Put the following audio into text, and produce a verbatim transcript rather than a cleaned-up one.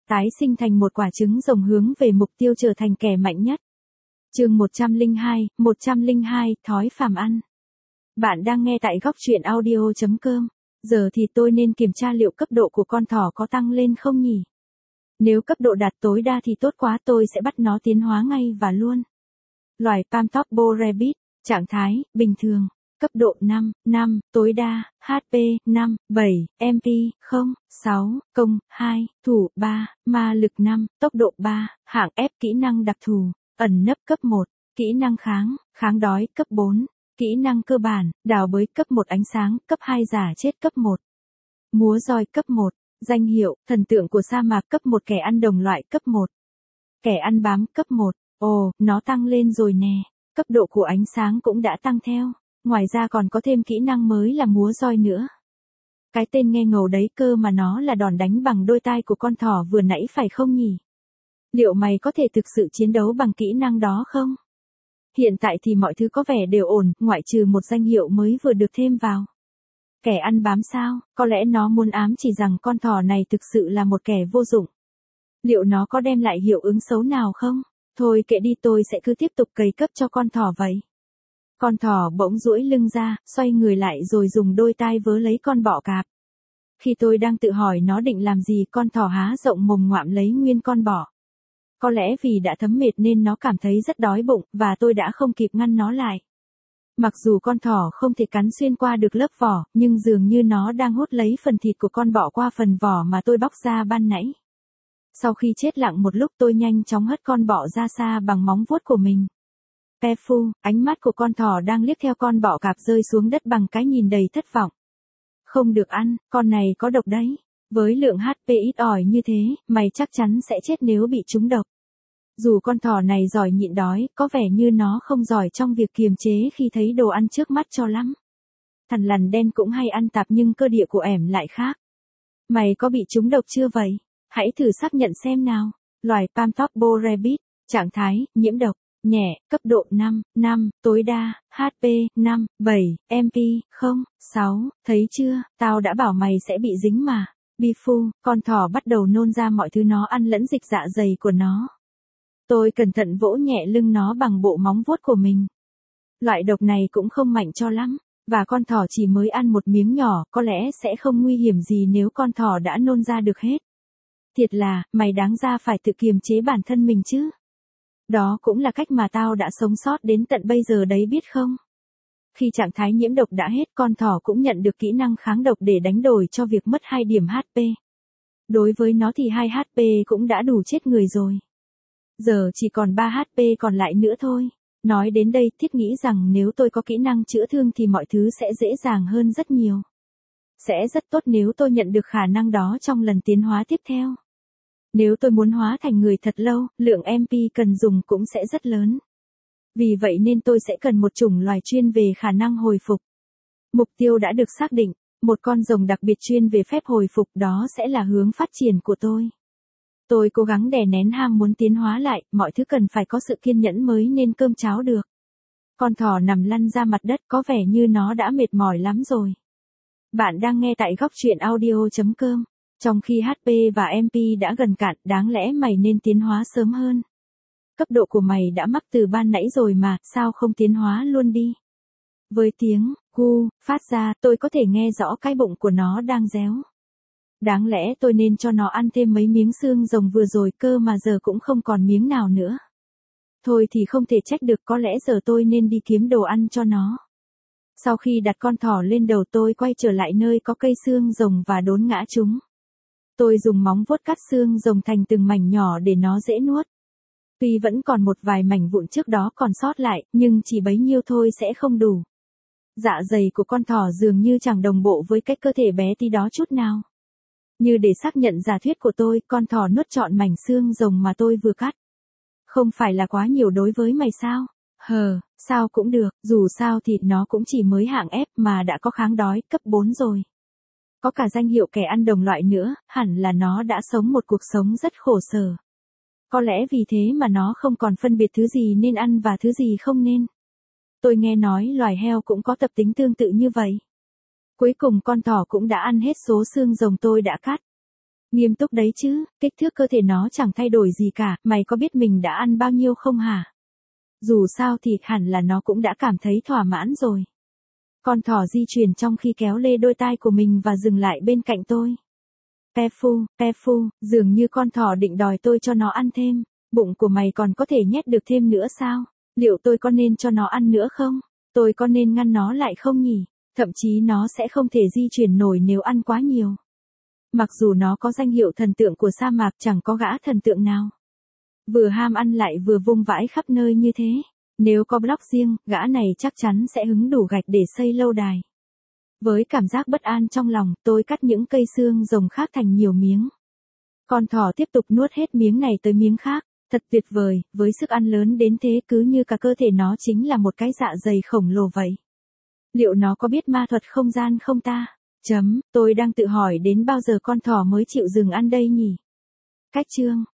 tái sinh thành một quả trứng rồng hướng về mục tiêu trở thành kẻ mạnh nhất. Chương một trăm lẻ hai, một trăm lẻ hai, thói phàm ăn. Bạn đang nghe tại góc truyện audio chấm com. Giờ thì tôi nên kiểm tra liệu cấp độ của con thỏ có tăng lên không nhỉ? Nếu cấp độ đạt tối đa thì tốt quá, tôi sẽ bắt nó tiến hóa ngay và luôn. Loài Palm Top Bull Rabbit, trạng thái, bình thường. Cấp độ năm, năm, tối đa, hát pê, năm, bảy, em pê, không, sáu, công, hai, thủ, ba, ma lực năm, tốc độ ba, hạng F, kỹ năng đặc thù, ẩn nấp cấp một, kỹ năng kháng, kháng đói, cấp bốn, kỹ năng cơ bản, đào bới, cấp một ánh sáng, cấp hai giả chết, cấp một. Múa roi, cấp một, danh hiệu, thần tượng của sa mạc, cấp một, kẻ ăn đồng loại, cấp một. Kẻ ăn bám, cấp một, ồ, nó tăng lên rồi nè, cấp độ của ánh sáng cũng đã tăng theo. Ngoài ra còn có thêm kỹ năng mới là múa roi nữa. Cái tên nghe ngầu đấy cơ mà nó là đòn đánh bằng đôi tai của con thỏ vừa nãy phải không nhỉ? Liệu mày có thể thực sự chiến đấu bằng kỹ năng đó không? Hiện tại thì mọi thứ có vẻ đều ổn, ngoại trừ một danh hiệu mới vừa được thêm vào. Kẻ ăn bám sao? Có lẽ nó muốn ám chỉ rằng con thỏ này thực sự là một kẻ vô dụng. Liệu nó có đem lại hiệu ứng xấu nào không? Thôi kệ đi, tôi sẽ cứ tiếp tục cày cấp cho con thỏ vậy. Con thỏ bỗng duỗi lưng ra, xoay người lại rồi dùng đôi tai vớ lấy con bọ cạp. Khi tôi đang tự hỏi nó định làm gì, con thỏ há rộng mồm ngoạm lấy nguyên con bọ. Có lẽ vì đã thấm mệt nên nó cảm thấy rất đói bụng, và tôi đã không kịp ngăn nó lại. Mặc dù con thỏ không thể cắn xuyên qua được lớp vỏ, nhưng dường như nó đang hút lấy phần thịt của con bọ qua phần vỏ mà tôi bóc ra ban nãy. Sau khi chết lặng một lúc, tôi nhanh chóng hất con bọ ra xa bằng móng vuốt của mình. Pefu, ánh mắt của con thỏ đang liếc theo con bọ cạp rơi xuống đất bằng cái nhìn đầy thất vọng. Không được ăn, con này có độc đấy. Với lượng hát pê ít ỏi như thế, mày chắc chắn sẽ chết nếu bị trúng độc. Dù con thỏ này giỏi nhịn đói, có vẻ như nó không giỏi trong việc kiềm chế khi thấy đồ ăn trước mắt cho lắm. Thằn lằn đen cũng hay ăn tạp nhưng cơ địa của ẻm lại khác. Mày có bị trúng độc chưa vậy? Hãy thử xác nhận xem nào. Loài Palm Top Bull Rabbit, trạng thái, nhiễm độc. Nhẹ, cấp độ năm, năm, tối đa, hát pê, năm, bảy, em pê, không, sáu, thấy chưa, tao đã bảo mày sẽ bị dính mà. Bifu, con thỏ bắt đầu nôn ra mọi thứ nó ăn lẫn dịch dạ dày của nó. Tôi cẩn thận vỗ nhẹ lưng nó bằng bộ móng vuốt của mình. Loại độc này cũng không mạnh cho lắm, và con thỏ chỉ mới ăn một miếng nhỏ, có lẽ sẽ không nguy hiểm gì nếu con thỏ đã nôn ra được hết. Thiệt là, mày đáng ra phải tự kiềm chế bản thân mình chứ. Đó cũng là cách mà tao đã sống sót đến tận bây giờ đấy biết không? Khi trạng thái nhiễm độc đã hết, con thỏ cũng nhận được kỹ năng kháng độc để đánh đổi cho việc mất hai điểm hát pê. Đối với nó thì hai hát pê cũng đã đủ chết người rồi. Giờ chỉ còn ba hát pê còn lại nữa thôi. Nói đến đây, thiết nghĩ rằng nếu tôi có kỹ năng chữa thương thì mọi thứ sẽ dễ dàng hơn rất nhiều. Sẽ rất tốt nếu tôi nhận được khả năng đó trong lần tiến hóa tiếp theo. Nếu tôi muốn hóa thành người thật lâu, lượng em pê cần dùng cũng sẽ rất lớn. Vì vậy nên tôi sẽ cần một chủng loài chuyên về khả năng hồi phục. Mục tiêu đã được xác định, một con rồng đặc biệt chuyên về phép hồi phục, đó sẽ là hướng phát triển của tôi. Tôi cố gắng đè nén ham muốn tiến hóa lại, mọi thứ cần phải có sự kiên nhẫn mới nên cơm cháo được. Con thỏ nằm lăn ra mặt đất, có vẻ như nó đã mệt mỏi lắm rồi. Bạn đang nghe tại góc truyện audio chấm com. Trong khi hát pê và em pê đã gần cạn, đáng lẽ mày nên tiến hóa sớm hơn. Cấp độ của mày đã mắc từ ban nãy rồi mà, sao không tiến hóa luôn đi? Với tiếng hu phát ra, tôi có thể nghe rõ cái bụng của nó đang réo. Đáng lẽ tôi nên cho nó ăn thêm mấy miếng xương rồng vừa rồi cơ mà giờ cũng không còn miếng nào nữa. Thôi thì không thể trách được, có lẽ giờ tôi nên đi kiếm đồ ăn cho nó. Sau khi đặt con thỏ lên đầu, tôi quay trở lại nơi có cây xương rồng và đốn ngã chúng. Tôi dùng móng vuốt cắt xương rồng thành từng mảnh nhỏ để nó dễ nuốt. Tuy vẫn còn một vài mảnh vụn trước đó còn sót lại, nhưng chỉ bấy nhiêu thôi sẽ không đủ. Dạ dày của con thỏ dường như chẳng đồng bộ với cái cơ thể bé tí đó chút nào. Như để xác nhận giả thuyết của tôi, con thỏ nuốt trọn mảnh xương rồng mà tôi vừa cắt. Không phải là quá nhiều đối với mày sao? Hờ, sao cũng được, dù sao thì nó cũng chỉ mới hạng F mà đã có kháng đói, cấp bốn rồi. Có cả danh hiệu kẻ ăn đồng loại nữa, hẳn là nó đã sống một cuộc sống rất khổ sở. Có lẽ vì thế mà nó không còn phân biệt thứ gì nên ăn và thứ gì không nên. Tôi nghe nói loài heo cũng có tập tính tương tự như vậy. Cuối cùng con thỏ cũng đã ăn hết số xương rồng tôi đã cắt. Nghiêm túc đấy chứ, kích thước cơ thể nó chẳng thay đổi gì cả, mày có biết mình đã ăn bao nhiêu không hả? Dù sao thì hẳn là nó cũng đã cảm thấy thỏa mãn rồi. Con thỏ di chuyển trong khi kéo lê đôi tai của mình và dừng lại bên cạnh tôi. Pefu, Pefu, dường như con thỏ định đòi tôi cho nó ăn thêm. Bụng của mày còn có thể nhét được thêm nữa sao? Liệu tôi có nên cho nó ăn nữa không? Tôi có nên ngăn nó lại không nhỉ? Thậm chí nó sẽ không thể di chuyển nổi nếu ăn quá nhiều. Mặc dù nó có danh hiệu thần tượng của sa mạc, chẳng có gã thần tượng nào vừa ham ăn lại vừa vung vãi khắp nơi như thế. Nếu có blog riêng, gã này chắc chắn sẽ hứng đủ gạch để xây lâu đài. Với cảm giác bất an trong lòng, tôi cắt những cây xương rồng khác thành nhiều miếng. Con thỏ tiếp tục nuốt hết miếng này tới miếng khác. Thật tuyệt vời, với sức ăn lớn đến thế, cứ như cả cơ thể nó chính là một cái dạ dày khổng lồ vậy. Liệu nó có biết ma thuật không gian không ta? Chấm, tôi đang tự hỏi đến bao giờ con thỏ mới chịu dừng ăn đây nhỉ? Cách chương